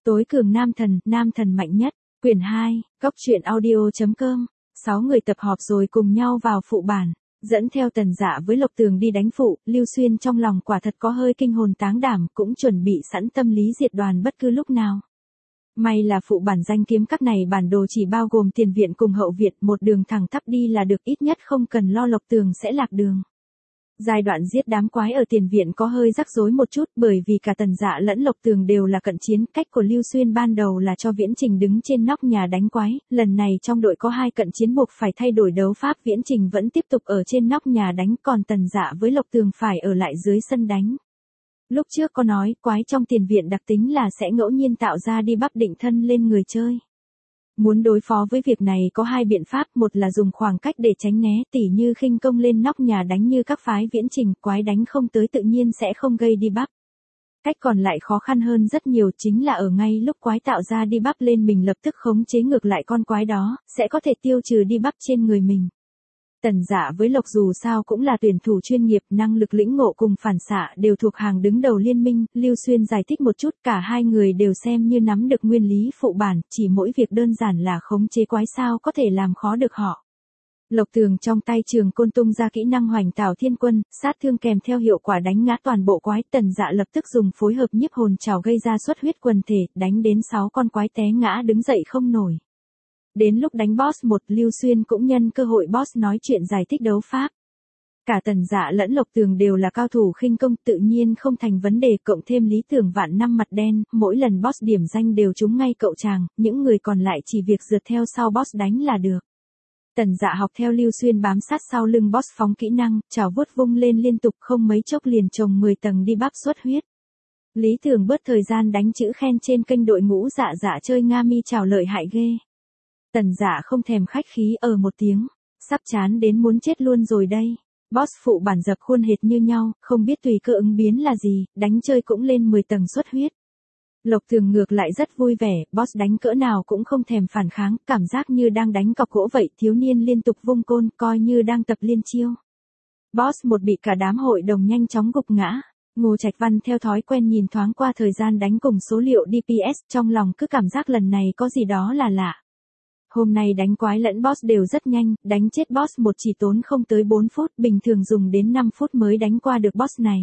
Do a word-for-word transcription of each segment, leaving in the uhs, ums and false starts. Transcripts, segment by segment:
Tối cường nam thần, nam thần mạnh nhất, quyển hai, góc truyện audio.com, sáu người tập họp rồi cùng nhau vào phụ bản, dẫn theo Tần Dạ với Lộc Tường đi đánh phụ, Lưu Xuyên trong lòng quả thật có hơi kinh hồn táng đảm, cũng chuẩn bị sẵn tâm lý diệt đoàn bất cứ lúc nào. May là phụ bản danh kiếm các này bản đồ chỉ bao gồm tiền viện cùng hậu viện, một đường thẳng tắp đi là được, ít nhất không cần lo Lộc Tường sẽ lạc đường. Giai đoạn giết đám quái ở tiền viện có hơi rắc rối một chút, bởi vì cả Tần Dạ lẫn Lộc Tường đều là cận chiến, cách của Lưu Xuyên ban đầu là cho Viễn Trình đứng trên nóc nhà đánh quái, lần này trong đội có hai cận chiến buộc phải thay đổi đấu pháp, Viễn Trình vẫn tiếp tục ở trên nóc nhà đánh, còn Tần Dạ với Lộc Tường phải ở lại dưới sân đánh. Lúc trước có nói, quái trong tiền viện đặc tính là sẽ ngẫu nhiên tạo ra đi bắp định thân lên người chơi. Muốn đối phó với việc này có hai biện pháp, một là dùng khoảng cách để tránh né, tỉ như khinh công lên nóc nhà đánh như các phái Viễn Trình, quái đánh không tới tự nhiên sẽ không gây đi bắp. Cách còn lại khó khăn hơn rất nhiều, chính là ở ngay lúc quái tạo ra đi bắp lên mình lập tức khống chế ngược lại con quái đó, sẽ có thể tiêu trừ đi bắp trên người mình. Tần Dạ với Lộc dù sao cũng là tuyển thủ chuyên nghiệp, năng lực lĩnh ngộ cùng phản xạ đều thuộc hàng đứng đầu liên minh, Lưu Xuyên giải thích một chút, cả hai người đều xem như nắm được nguyên lý phụ bản, chỉ mỗi việc đơn giản là khống chế quái sao có thể làm khó được họ. Lộc Tường trong tay trường côn tung ra kỹ năng Hoành Tảo Thiên Quân, sát thương kèm theo hiệu quả đánh ngã toàn bộ quái, Tần Dạ lập tức dùng phối hợp nhiếp hồn trảo gây ra xuất huyết quần thể, đánh đến sáu con quái té ngã đứng dậy không nổi. Đến lúc đánh boss một, Lưu Xuyên cũng nhân cơ hội boss nói chuyện giải thích đấu pháp. Cả Tần Dạ lẫn Lộc Tường đều là cao thủ khinh công, tự nhiên không thành vấn đề, cộng thêm lý tưởng vạn năm mặt đen, mỗi lần boss điểm danh đều trúng ngay cậu chàng, những người còn lại chỉ việc rượt theo sau boss đánh là được. Tần Dạ học theo Lưu Xuyên bám sát sau lưng boss phóng kỹ năng, chảo vuốt vung lên liên tục, không mấy chốc liền trồng mười tầng đi bắp xuất huyết. Lý tưởng bớt thời gian đánh chữ khen trên kênh đội ngũ Dạ Dạ chơi Nga mi chào lợi hại ghê. Tần Dạ không thèm khách khí ở một tiếng, sắp chán đến muốn chết luôn rồi đây. Boss phụ bản dập khuôn hệt như nhau, không biết tùy cơ ứng biến là gì, đánh chơi cũng lên mười tầng xuất huyết. Lộc Tường ngược lại rất vui vẻ, boss đánh cỡ nào cũng không thèm phản kháng, cảm giác như đang đánh cọc gỗ vậy, thiếu niên liên tục vung côn, coi như đang tập liên chiêu. Boss một bị cả đám hội đồng nhanh chóng gục ngã. Ngô Trạch Văn theo thói quen nhìn thoáng qua thời gian đánh cùng số liệu đê pê ét, trong lòng cứ cảm giác lần này có gì đó là lạ. Hôm nay đánh quái lẫn boss đều rất nhanh, đánh chết boss một chỉ tốn không tới bốn phút, bình thường dùng đến năm phút mới đánh qua được boss này.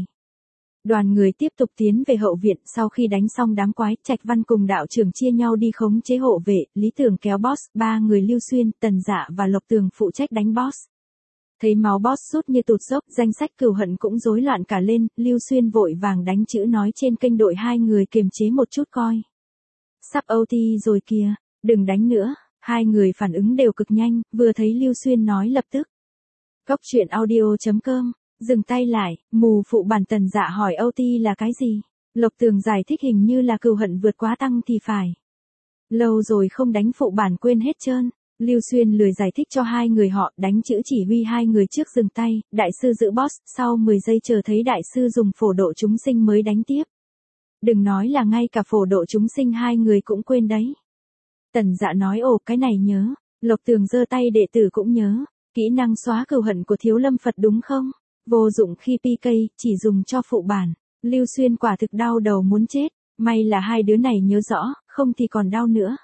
Đoàn người tiếp tục tiến về hậu viện, sau khi đánh xong đám quái, Trạch Văn cùng đạo trưởng chia nhau đi khống chế hộ vệ, Lý Tưởng kéo boss, ba người Lưu Xuyên, Tần Dạ và Lộc Tường phụ trách đánh boss. Thấy máu boss sút như tụt dốc, danh sách cừu hận cũng rối loạn cả lên, Lưu Xuyên vội vàng đánh chữ nói trên kênh đội hai người kiềm chế một chút coi. Sắp o tê rồi kìa, đừng đánh nữa. Hai người phản ứng đều cực nhanh, vừa thấy Lưu Xuyên nói lập tức. Góc truyện audio.com, dừng tay lại, mù phụ bản. Tần Dạ hỏi o tê là cái gì? Lộc Tường giải thích hình như là cừu hận vượt quá tăng thì phải. Lâu rồi không đánh phụ bản quên hết trơn. Lưu Xuyên lười giải thích cho hai người họ, đánh chữ chỉ huy hai người trước dừng tay, đại sư giữ boss, sau mười giây chờ thấy đại sư dùng phổ độ chúng sinh mới đánh tiếp. Đừng nói là ngay cả phổ độ chúng sinh hai người cũng quên đấy. Tần Dạ nói ồ cái này nhớ, Lộc Tường giơ tay đệ tử cũng nhớ, kỹ năng xóa cừu hận của Thiếu Lâm Phật đúng không? Vô dụng khi pê ca, chỉ dùng cho phụ bản. Lưu Xuyên quả thực đau đầu muốn chết, may là hai đứa này nhớ rõ, không thì còn đau nữa.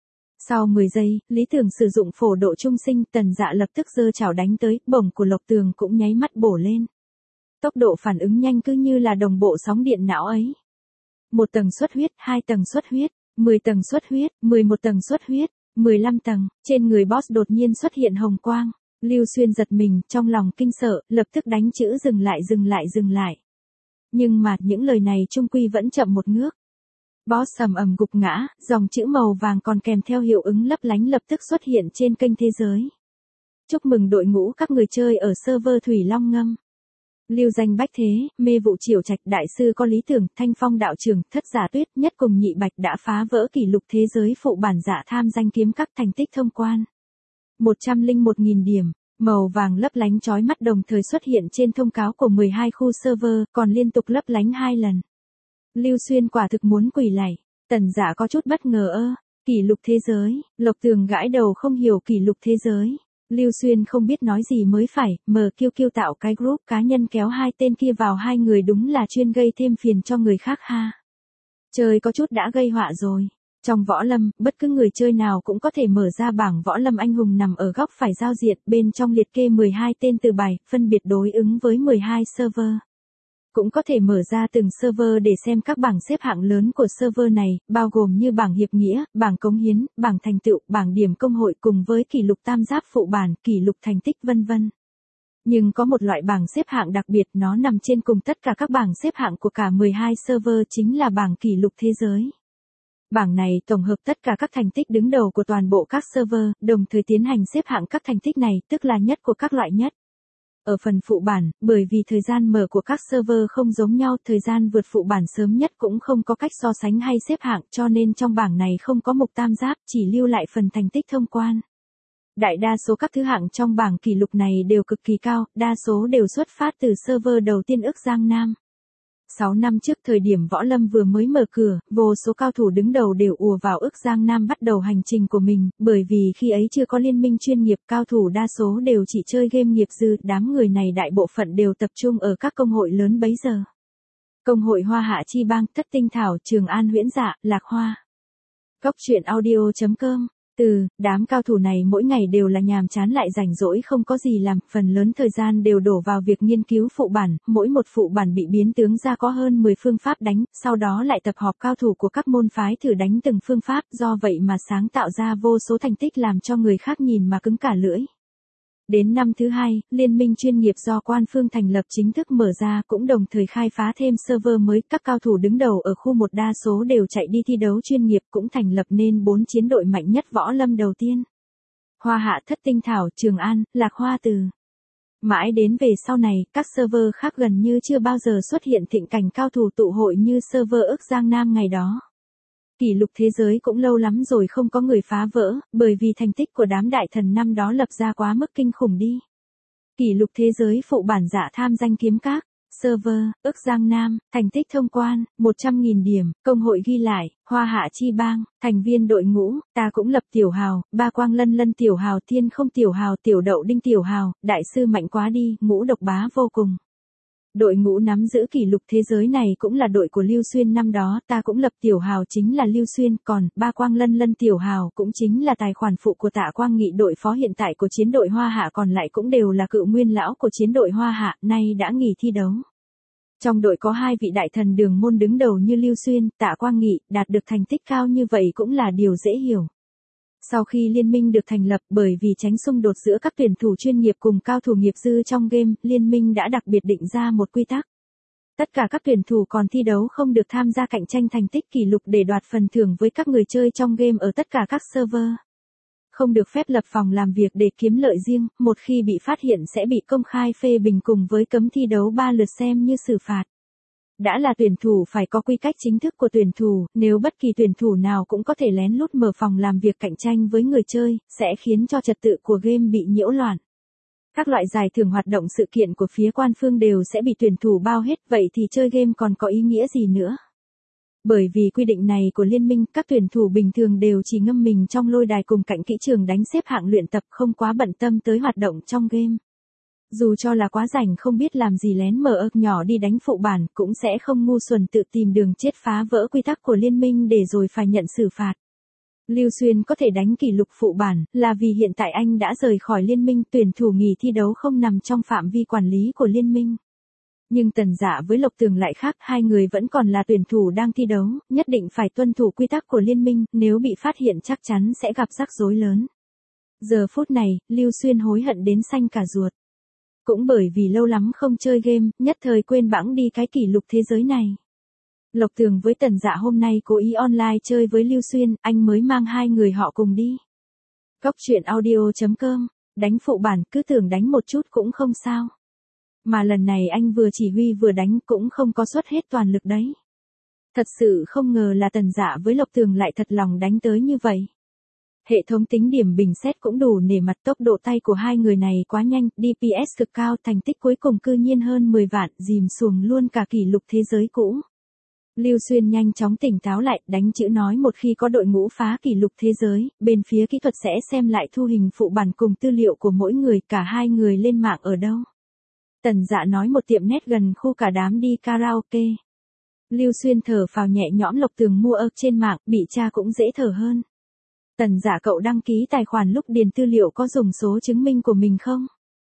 Sau mười giây, Lý Tưởng sử dụng phổ độ trung sinh, Tần Dạ lập tức giơ chảo đánh tới, bổng của Lộc Tường cũng nháy mắt bổ lên. Tốc độ phản ứng nhanh cứ như là đồng bộ sóng điện não ấy. Một tầng xuất huyết, hai tầng xuất huyết. mười tầng xuất huyết, mười một tầng xuất huyết, mười lăm tầng, trên người boss đột nhiên xuất hiện hồng quang. Lưu Xuyên giật mình, trong lòng kinh sợ, lập tức đánh chữ dừng lại dừng lại dừng lại. Nhưng mà, những lời này trung quy vẫn chậm một ngước. Boss ầm ầm gục ngã, dòng chữ màu vàng còn kèm theo hiệu ứng lấp lánh lập tức xuất hiện trên kênh thế giới. Chúc mừng đội ngũ các người chơi ở server Thủy Long Ngâm. Lưu Danh Bách Thế, Mê Vụ Triều Trạch, đại sư có Lý Tưởng, Thanh Phong đạo trưởng, Thất Giả Tuyết, Nhất cùng Nhị Bạch đã phá vỡ kỷ lục thế giới phụ bản dạ tham danh kiếm các thành tích thông quan. một trăm lẻ một nghìn điểm, màu vàng lấp lánh chói mắt đồng thời xuất hiện trên thông cáo của mười hai khu server, còn liên tục lấp lánh hai lần. Lưu Xuyên quả thực muốn quỳ lạy, Tần Dạ có chút bất ngờ ơ, kỷ lục thế giới, Lộc Tường gãi đầu không hiểu kỷ lục thế giới. Lưu Xuyên không biết nói gì mới phải, mờ kiêu kiêu tạo cái group cá nhân kéo hai tên kia vào, hai người đúng là chuyên gây thêm phiền cho người khác ha. Chơi có chút đã gây họa rồi. Trong võ lâm, bất cứ người chơi nào cũng có thể mở ra bảng võ lâm anh hùng nằm ở góc phải giao diện, bên trong liệt kê mười hai tên từ bài, phân biệt đối ứng với mười hai server. Cũng có thể mở ra từng server để xem các bảng xếp hạng lớn của server này, bao gồm như bảng hiệp nghĩa, bảng cống hiến, bảng thành tựu, bảng điểm công hội cùng với kỷ lục tam giáp phụ bản, kỷ lục thành tích vân vân. Nhưng có một loại bảng xếp hạng đặc biệt, nó nằm trên cùng tất cả các bảng xếp hạng của cả mười hai server, chính là bảng kỷ lục thế giới. Bảng này tổng hợp tất cả các thành tích đứng đầu của toàn bộ các server, đồng thời tiến hành xếp hạng các thành tích này, tức là nhất của các loại nhất. Ở phần phụ bản, bởi vì thời gian mở của các server không giống nhau, thời gian vượt phụ bản sớm nhất cũng không có cách so sánh hay xếp hạng, cho nên trong bảng này không có mục tam giáp, chỉ lưu lại phần thành tích thông quan. Đại đa số các thứ hạng trong bảng kỷ lục này đều cực kỳ cao, đa số đều xuất phát từ server đầu tiên ức Giang Nam. sáu năm trước thời điểm võ lâm vừa mới mở cửa, vô số cao thủ đứng đầu đều ùa vào ức Giang Nam bắt đầu hành trình của mình, bởi vì khi ấy chưa có liên minh chuyên nghiệp, cao thủ đa số đều chỉ chơi game nghiệp dư, đám người này đại bộ phận đều tập trung ở các công hội lớn bấy giờ. Công hội Hoa Hạ Chi Bang, Thất Tinh Thảo, Trường An Huyễn Dạ, Lạc Hoa. Góc truyện audio chấm com. Từ, đám cao thủ này mỗi ngày đều là nhàm chán lại rảnh rỗi không có gì làm, phần lớn thời gian đều đổ vào việc nghiên cứu phụ bản, mỗi một phụ bản bị biến tướng ra có hơn mười phương pháp đánh, sau đó lại tập họp cao thủ của các môn phái thử đánh từng phương pháp, do vậy mà sáng tạo ra vô số thành tích làm cho người khác nhìn mà cứng cả lưỡi. Đến năm thứ hai, liên minh chuyên nghiệp do Quan Phương thành lập chính thức mở ra, cũng đồng thời khai phá thêm server mới, các cao thủ đứng đầu ở khu một đa số đều chạy đi thi đấu chuyên nghiệp, cũng thành lập nên bốn chiến đội mạnh nhất võ lâm đầu tiên. Hoa Hạ, Thất Tinh Thảo, Trường An, Lạc Hoa Từ. Mãi đến về sau này, các server khác gần như chưa bao giờ xuất hiện thịnh cảnh cao thủ tụ hội như server ức Giang Nam ngày đó. Kỷ lục thế giới cũng lâu lắm rồi không có người phá vỡ, bởi vì thành tích của đám đại thần năm đó lập ra quá mức kinh khủng đi. Kỷ lục thế giới phụ bản dạ tham danh kiếm các, server, ức Giang Nam, thành tích thông quan, một trăm nghìn điểm, công hội ghi lại, Hoa Hạ Chi Bang, thành viên đội ngũ, ta cũng lập tiểu hào, ba quang lân lân tiểu hào, thiên không tiểu hào, tiểu đậu đinh tiểu hào, đại sư mạnh quá đi, ngũ độc bá vô cùng. Đội ngũ nắm giữ kỷ lục thế giới này cũng là đội của Lưu Xuyên năm đó, ta cũng lập tiểu hào chính là Lưu Xuyên, còn ba quang lân lân tiểu hào cũng chính là tài khoản phụ của Tạ Quang Nghị, đội phó hiện tại của chiến đội Hoa Hạ, còn lại cũng đều là cựu nguyên lão của chiến đội Hoa Hạ, nay đã nghỉ thi đấu. Trong đội có hai vị đại thần đường môn đứng đầu như Lưu Xuyên, Tạ Quang Nghị, đạt được thành tích cao như vậy cũng là điều dễ hiểu. Sau khi liên minh được thành lập, bởi vì tránh xung đột giữa các tuyển thủ chuyên nghiệp cùng cao thủ nghiệp dư trong game, liên minh đã đặc biệt định ra một quy tắc. Tất cả các tuyển thủ còn thi đấu không được tham gia cạnh tranh thành tích kỷ lục để đoạt phần thưởng với các người chơi trong game ở tất cả các server. Không được phép lập phòng làm việc để kiếm lợi riêng, một khi bị phát hiện sẽ bị công khai phê bình cùng với cấm thi đấu ba lượt xem như xử phạt. Đã là tuyển thủ phải có quy cách chính thức của tuyển thủ, nếu bất kỳ tuyển thủ nào cũng có thể lén lút mở phòng làm việc cạnh tranh với người chơi, sẽ khiến cho trật tự của game bị nhiễu loạn. Các loại giải thưởng hoạt động sự kiện của phía Quan Phương đều sẽ bị tuyển thủ bao hết, vậy thì chơi game còn có ý nghĩa gì nữa? Bởi vì quy định này của liên minh, các tuyển thủ bình thường đều chỉ ngâm mình trong lôi đài cùng cạnh kỹ trường đánh xếp hạng luyện tập, không quá bận tâm tới hoạt động trong game. Dù cho là quá rảnh không biết làm gì lén mở ợc nhỏ đi đánh phụ bản, cũng sẽ không ngu xuẩn tự tìm đường chết phá vỡ quy tắc của liên minh để rồi phải nhận xử phạt. Lưu Xuyên có thể đánh kỷ lục phụ bản, là vì hiện tại anh đã rời khỏi liên minh, tuyển thủ nghỉ thi đấu không nằm trong phạm vi quản lý của liên minh. Nhưng Tần Dạ với Lộc Tường lại khác, hai người vẫn còn là tuyển thủ đang thi đấu, nhất định phải tuân thủ quy tắc của liên minh, nếu bị phát hiện chắc chắn sẽ gặp rắc rối lớn. Giờ phút này, Lưu Xuyên hối hận đến xanh cả ruột. Cũng bởi vì lâu lắm không chơi game, nhất thời quên bẵng đi cái kỷ lục thế giới này. Lộc Tường với Tần Dạ hôm nay cố ý online chơi với Lưu Xuyên, anh mới mang hai người họ cùng đi. Góc truyện audio chấm com, đánh phụ bản cứ tưởng đánh một chút cũng không sao. Mà lần này anh vừa chỉ huy vừa đánh cũng không có xuất hết toàn lực đấy. Thật sự không ngờ là Tần Dạ với Lộc Tường lại thật lòng đánh tới như vậy. Hệ thống tính điểm bình xét cũng đủ nể mặt, tốc độ tay của hai người này quá nhanh, đê pê ét cực cao, thành tích cuối cùng cư nhiên hơn mười vạn, dìm xuồng luôn cả kỷ lục thế giới cũ. Lưu Xuyên nhanh chóng tỉnh táo lại, đánh chữ nói một khi có đội ngũ phá kỷ lục thế giới, bên phía kỹ thuật sẽ xem lại thu hình phụ bản cùng tư liệu của mỗi người, cả hai người lên mạng ở đâu. Tần Dạ nói một tiệm net gần khu cả đám đi karaoke. Lưu Xuyên thở phào nhẹ nhõm, Lộc Tường mua ơ trên mạng, bị tra cũng dễ thở hơn. Tần Dạ, cậu đăng ký tài khoản lúc điền tư liệu có dùng số chứng minh của mình không?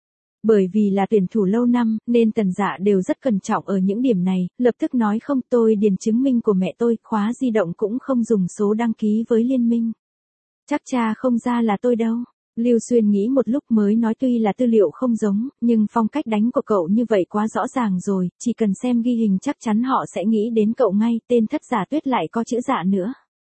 Bởi vì là tuyển thủ lâu năm, nên Tần Dạ đều rất cẩn trọng ở những điểm này, lập tức nói không, tôi điền chứng minh của mẹ tôi, khóa di động cũng không dùng số đăng ký với liên minh. Chắc cha không ra là tôi đâu. Lưu Xuyên nghĩ một lúc mới nói, tuy là tư liệu không giống, nhưng phong cách đánh của cậu như vậy quá rõ ràng rồi, chỉ cần xem ghi hình chắc chắn họ sẽ nghĩ đến cậu ngay, tên Thất Giả Tuyết lại có chữ Dạ nữa.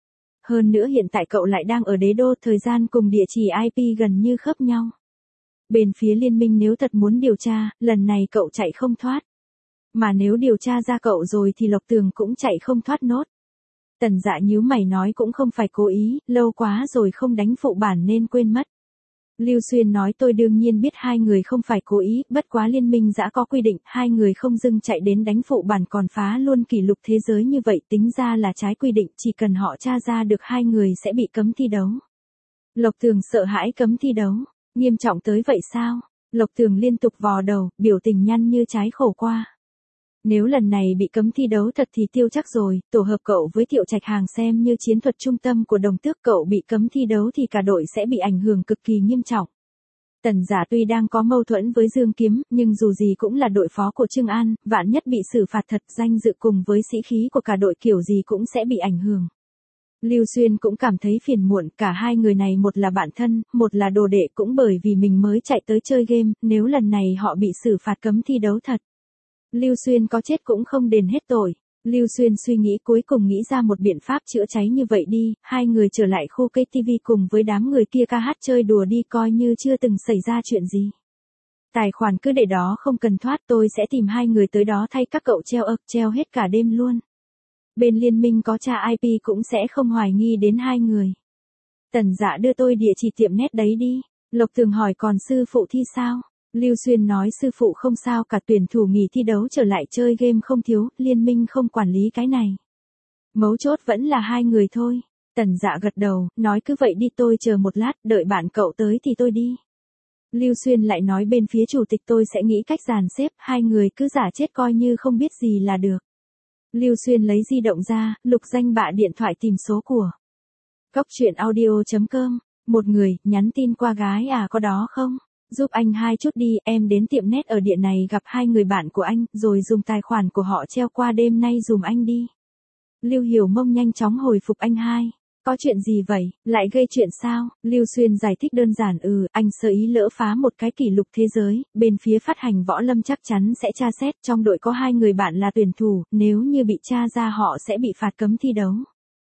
Hơn nữa hiện tại cậu lại đang ở đế đô, thời gian cùng địa chỉ i pê gần như khớp nhau. Bên phía liên minh nếu thật muốn điều tra, lần này cậu chạy không thoát. Mà nếu điều tra ra cậu rồi thì Lộc Tường cũng chạy không thoát nốt. Tần Dạ nhíu mày nói, cũng không phải cố ý, lâu quá rồi không đánh phụ bản nên quên mất. Lưu Xuyên nói, tôi đương nhiên biết hai người không phải cố ý, bất quá liên minh đã có quy định, hai người không dưng chạy đến đánh phụ bản còn phá luôn kỷ lục thế giới như vậy, tính ra là trái quy định, chỉ cần họ tra ra được hai người sẽ bị cấm thi đấu. Lộc Tường sợ hãi, cấm thi đấu, nghiêm trọng tới vậy sao? Lộc Tường liên tục vò đầu, biểu tình nhăn như trái khổ qua. Nếu lần này bị cấm thi đấu thật thì tiêu chắc rồi, tổ hợp cậu với Thiệu Trạch Hàng xem như chiến thuật trung tâm của Đồng Tước, cậu bị cấm thi đấu thì cả đội sẽ bị ảnh hưởng cực kỳ nghiêm trọng. Tần Giả tuy đang có mâu thuẫn với Dương Kiếm, nhưng dù gì cũng là đội phó của Trương An, vạn nhất bị xử phạt thật, danh dự cùng với sĩ khí của cả đội kiểu gì cũng sẽ bị ảnh hưởng. Lưu Xuyên cũng cảm thấy phiền muộn, cả hai người này một là bạn thân, một là đồ đệ, cũng bởi vì mình mới chạy tới chơi game, nếu lần này họ bị xử phạt cấm thi đấu thật. Lưu Xuyên có chết cũng không đền hết tội. Lưu Xuyên suy nghĩ cuối cùng nghĩ ra một biện pháp chữa cháy, như vậy đi, hai người trở lại khu cây ti vi cùng với đám người kia ca hát chơi đùa đi, coi như chưa từng xảy ra chuyện gì. Tài khoản cứ để đó không cần thoát, tôi sẽ tìm hai người tới đó thay các cậu treo ơ, treo hết cả đêm luôn. Bên liên minh có tra i pê cũng sẽ không hoài nghi đến hai người. Tần Dạ đưa tôi địa chỉ tiệm net đấy đi. Lộc Tường hỏi, còn sư phụ thì sao? Lưu Xuyên nói, sư phụ không sao cả, tuyển thủ nghỉ thi đấu trở lại chơi game không thiếu, liên minh không quản lý cái này. Mấu chốt vẫn là hai người thôi. Tần Dạ gật đầu, nói cứ vậy đi, tôi chờ một lát, đợi bạn cậu tới thì tôi đi. Lưu Xuyên lại nói, bên phía chủ tịch tôi sẽ nghĩ cách dàn xếp, hai người cứ giả chết coi như không biết gì là được. Lưu Xuyên lấy di động ra, lục danh bạ điện thoại tìm số của. Góc truyện audio chấm com, một người, nhắn tin qua gái, à có đó không? Giúp anh hai chút đi, em đến tiệm net ở điện này gặp hai người bạn của anh, rồi dùng tài khoản của họ treo qua đêm nay dùm anh đi. Lưu Hiểu Mông nhanh chóng hồi phục, anh hai. Có chuyện gì vậy, lại gây chuyện sao? Lưu Xuyên giải thích đơn giản, ừ, anh sơ ý lỡ phá một cái kỷ lục thế giới, bên phía phát hành Võ Lâm chắc chắn sẽ tra xét, trong đội có hai người bạn là tuyển thủ, nếu như bị tra ra họ sẽ bị phạt cấm thi đấu.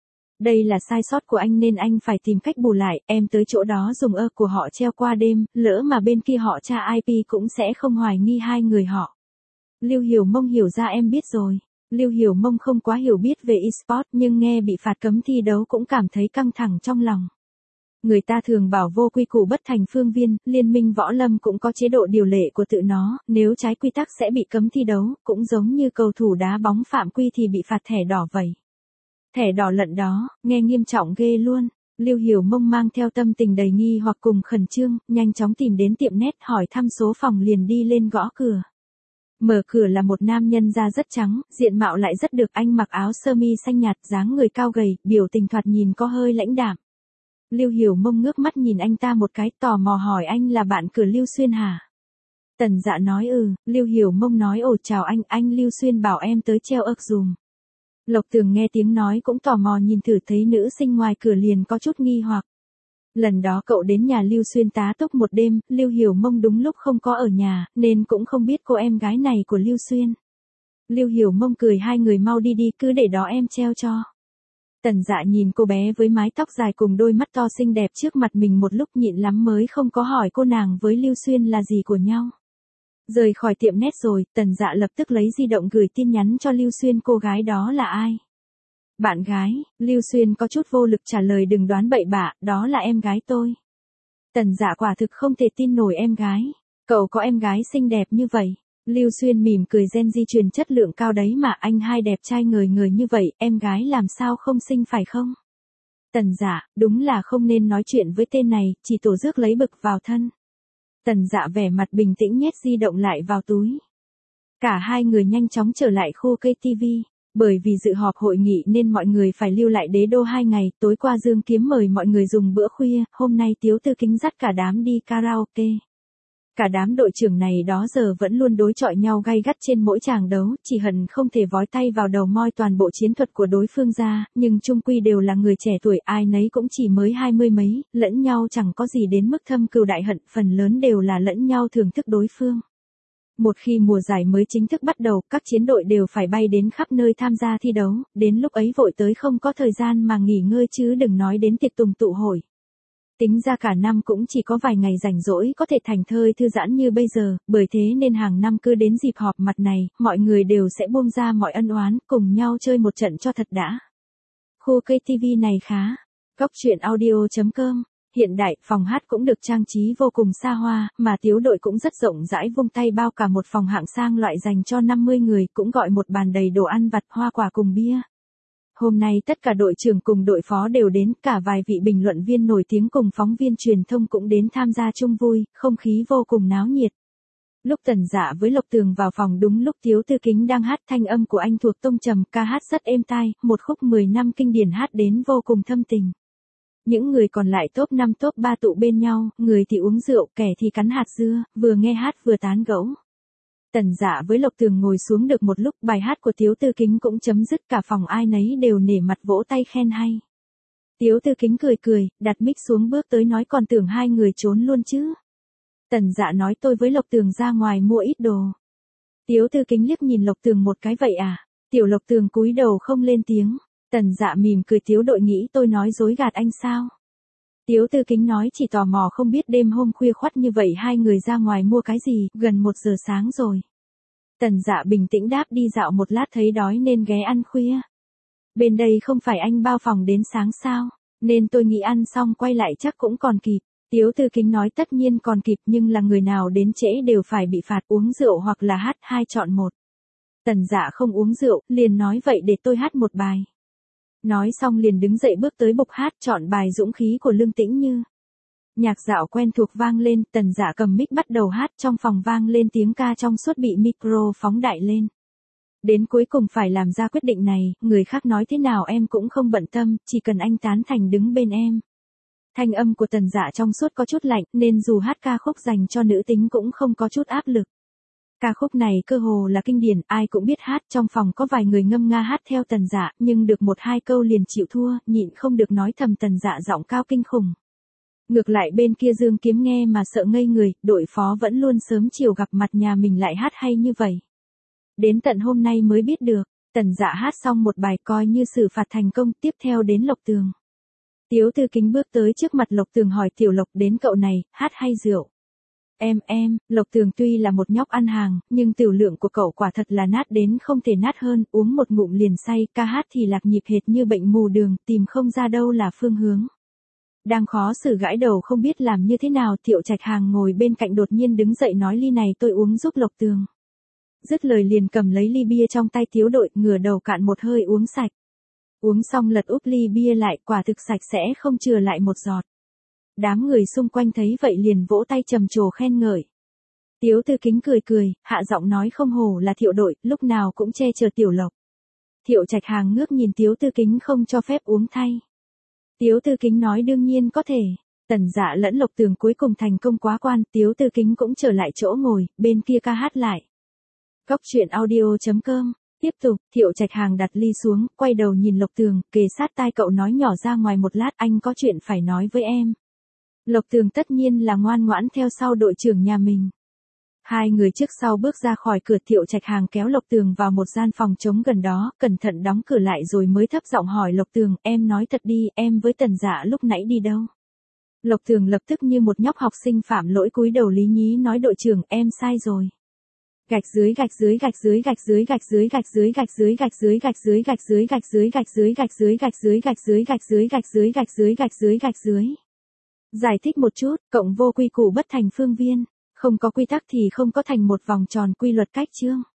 Đây là sai sót của anh nên anh phải tìm cách bù lại, em tới chỗ đó dùng ơ của họ treo qua đêm, lỡ mà bên kia họ tra i pê cũng sẽ không hoài nghi hai người họ. Lưu Hiểu Mông hiểu ra, em biết rồi. Lưu Hiểu Mông không quá hiểu biết về eSport nhưng nghe bị phạt cấm thi đấu cũng cảm thấy căng thẳng trong lòng. Người ta thường bảo vô quy củ bất thành phương viên, liên minh Võ Lâm cũng có chế độ điều lệ của tự nó, nếu trái quy tắc sẽ bị cấm thi đấu, cũng giống như cầu thủ đá bóng phạm quy thì bị phạt thẻ đỏ vậy. Thẻ đỏ lận đó, nghe nghiêm trọng ghê luôn. Lưu Hiểu Mông mang theo tâm tình đầy nghi hoặc cùng khẩn trương, nhanh chóng tìm đến tiệm net hỏi thăm số phòng, liền đi lên gõ cửa. Mở cửa là một nam nhân da rất trắng, diện mạo lại rất được, anh mặc áo sơ mi xanh nhạt, dáng người cao gầy, biểu tình thoạt nhìn có hơi lãnh đạm. Lưu Hiểu Mông ngước mắt nhìn anh ta một cái, tò mò hỏi, anh là bạn cửa Lưu Xuyên hả? Tần Dạ nói ừ, Lưu Hiểu Mông nói, ồ chào anh, anh Lưu Xuyên bảo em tới treo ơ dùm. Lộc Tường nghe tiếng nói cũng tò mò nhìn thử, thấy nữ sinh ngoài cửa liền có chút nghi hoặc. Lần đó cậu đến nhà Lưu Xuyên tá túc một đêm, Lưu Hiểu Mông đúng lúc không có ở nhà, nên cũng không biết cô em gái này của Lưu Xuyên. Lưu Hiểu Mông cười, hai người mau đi đi, cứ để đó em treo cho. Tần Dạ nhìn cô bé với mái tóc dài cùng đôi mắt to xinh đẹp trước mặt mình một lúc, nhịn lắm mới không có hỏi cô nàng với Lưu Xuyên là gì của nhau. Rời khỏi tiệm net rồi, Tần Dạ lập tức lấy di động gửi tin nhắn cho Lưu Xuyên, cô gái đó là ai? Bạn gái. Lưu Xuyên có chút vô lực trả lời, đừng đoán bậy bạ, đó là em gái tôi. Tần Dạ quả thực không thể tin nổi, em gái. Cậu có em gái xinh đẹp như vậy? Lưu Xuyên mỉm cười, gen di truyền chất lượng cao đấy mà, anh hai đẹp trai ngời ngời như vậy, em gái làm sao không xinh phải không? Tần Dạ, đúng là không nên nói chuyện với tên này, chỉ tổ rước lấy bực vào thân. Tần Dạ vẻ mặt bình tĩnh nhét di động lại vào túi. Cả hai người nhanh chông trở lại khu cây ti vi. Bởi vì dự họp hội nghị nên mọi người phải lưu lại đế đô hai ngày, tối qua Dương Kiếm mời mọi người dùng bữa khuya, hôm nay Tiếu Tư Kính dắt cả đám đi karaoke. Cả đám đội trưởng này đó giờ vẫn luôn đối chọi nhau gay gắt trên mỗi tràng đấu, chỉ hận không thể vói tay vào đầu moi toàn bộ chiến thuật của đối phương ra, nhưng chung quy đều là người trẻ tuổi, ai nấy cũng chỉ mới hai mươi mấy, lẫn nhau chẳng có gì đến mức thâm cừu đại hận, phần lớn đều là lẫn nhau thưởng thức đối phương. Một khi mùa giải mới chính thức bắt đầu, các chiến đội đều phải bay đến khắp nơi tham gia thi đấu, đến lúc ấy vội tới không có thời gian mà nghỉ ngơi chứ đừng nói đến tiệc tùng tụ hội. Tính ra cả năm cũng chỉ có vài ngày rảnh rỗi có thể thành thơi thư giãn như bây giờ, bởi thế nên hàng năm cứ đến dịp họp mặt này, mọi người đều sẽ buông ra mọi ân oán, cùng nhau chơi một trận cho thật đã. Khu ca tê vê này khá. Góc truyện audio chấm com. Hiện đại, phòng hát cũng được trang trí vô cùng xa hoa, mà Tiếu đội cũng rất rộng rãi vung tay bao cả một phòng hạng sang loại dành cho năm mươi người, cũng gọi một bàn đầy đồ ăn vặt, hoa quả cùng bia. Hôm nay tất cả đội trưởng cùng đội phó đều đến, cả vài vị bình luận viên nổi tiếng cùng phóng viên truyền thông cũng đến tham gia chung vui, không khí vô cùng náo nhiệt. Lúc Tần Dạ với Lộc Tường vào phòng đúng lúc Tiếu Tư Kính đang hát, thanh âm của anh thuộc tông trầm, ca hát rất êm tai, một khúc mười năm kinh điển hát đến vô cùng thâm tình. Những người còn lại top năm top ba tụ bên nhau, người thì uống rượu, kẻ thì cắn hạt dưa, vừa nghe hát vừa tán gẫu. Tần Dạ với Lộc Tường ngồi xuống được một lúc, bài hát của Tiếu Tư Kính cũng chấm dứt, cả phòng ai nấy đều nể mặt vỗ tay khen hay. Tiếu Tư Kính cười cười, đặt mic xuống bước tới nói còn tưởng hai người trốn luôn chứ. Tần Dạ nói tôi với Lộc Tường ra ngoài mua ít đồ. Tiếu Tư Kính liếc nhìn Lộc Tường một cái vậy à, tiểu Lộc Tường cúi đầu không lên tiếng. Tần Dạ mỉm cười, Tiếu đội nghĩ tôi nói dối gạt anh sao? Tiếu Tư Kính nói chỉ tò mò không biết đêm hôm khuya khoắt như vậy hai người ra ngoài mua cái gì, gần một giờ sáng rồi. Tần Dạ bình tĩnh đáp đi dạo một lát thấy đói nên ghé ăn khuya. Bên đây không phải anh bao phòng đến sáng sao, nên tôi nghĩ ăn xong quay lại chắc cũng còn kịp. Tiếu Tư Kính nói tất nhiên còn kịp nhưng là người nào đến trễ đều phải bị phạt, uống rượu hoặc là hát, hai chọn một. Tần Dạ không uống rượu, liền nói vậy để tôi hát một bài. Nói xong liền đứng dậy bước tới bục hát, chọn bài Dũng khí của Lương Tĩnh Như. Nhạc dạo quen thuộc vang lên, Tần Dạ cầm mic bắt đầu hát, trong phòng vang lên tiếng ca trong suốt bị micro phóng đại lên. Đến cuối cùng phải làm ra quyết định này, người khác nói thế nào em cũng không bận tâm, chỉ cần anh tán thành đứng bên em. Thanh âm của Tần Dạ trong suốt có chút lạnh, nên dù hát ca khúc dành cho nữ tính cũng không có chút áp lực. Ca khúc này cơ hồ là kinh điển, ai cũng biết hát, trong phòng có vài người ngâm nga hát theo Tần Dạ, nhưng được một hai câu liền chịu thua, nhịn không được nói thầm Tần Dạ giọng cao kinh khủng. Ngược lại bên kia Dương Kiếm nghe mà sợ ngây người, đội phó vẫn luôn sớm chiều gặp mặt nhà mình lại hát hay như vậy. Đến tận hôm nay mới biết được, Tần Dạ hát xong một bài coi như xử phạt thành công, tiếp theo đến Lộc Tường. Tiếu Tư Kính bước tới trước mặt Lộc Tường hỏi Tiểu Lộc đến cậu này, hát hay rượu? Em em, Lộc Tường tuy là một nhóc ăn hàng, nhưng tiểu lượng của cậu quả thật là nát đến không thể nát hơn, uống một ngụm liền say, ca hát thì lạc nhịp hệt như bệnh mù đường, tìm không ra đâu là phương hướng. Đang khó xử gãi đầu không biết làm như thế nào, Thiệu Trạch Hàng ngồi bên cạnh đột nhiên đứng dậy nói ly này tôi uống giúp Lộc Tường. Dứt lời liền cầm lấy ly bia trong tay Tiếu đội, ngửa đầu cạn một hơi uống sạch. Uống xong lật úp ly bia lại, quả thực sạch sẽ không chừa lại một giọt. Đám người xung quanh thấy vậy liền vỗ tay trầm trồ khen ngợi. Tiếu Tư Kính cười cười, hạ giọng nói không hổ là Thiệu đội, lúc nào cũng che chở Tiểu Lộc. Thiệu Trạch Hàng ngước nhìn Tiếu Tư Kính không cho phép uống thay. Tiếu Tư Kính nói đương nhiên có thể. Tần Dạ lẫn Lộc Tường cuối cùng thành công quá quan, Tiếu Tư Kính cũng trở lại chỗ ngồi, bên kia ca hát lại. Góc truyện audio chấm com. Tiếp tục, Thiệu Trạch Hàng đặt ly xuống, quay đầu nhìn Lộc Tường, kề sát tai cậu nói nhỏ ra ngoài một lát, anh có chuyện phải nói với em. Lộc Tường tất nhiên là ngoan ngoãn theo sau đội trưởng nhà mình. Hai người trước sau bước ra khỏi cửa, Thiệu Trạch Hàng kéo Lộc Tường vào một gian phòng trống gần đó, cẩn thận đóng cửa lại rồi mới thấp giọng hỏi Lộc Tường, em nói thật đi, em với Tần Dạ lúc nãy đi đâu? Lộc Tường lập tức như một nhóc học sinh phạm lỗi cúi đầu lý nhí nói đội trưởng, em sai rồi. Gạch dưới gạch dưới gạch dưới gạch dưới gạch dưới gạch dưới gạch dưới gạch dưới gạch dưới gạch dưới gạch dưới gạch dưới gạch dưới gạch dưới gạch dưới gạch dưới gạch dưới gạch dưới gạch dưới gạch dưới. Giải thích một chút, cộng vô quy củ bất thành phương viên, không có quy tắc thì không có thành một vòng tròn quy luật cách chương.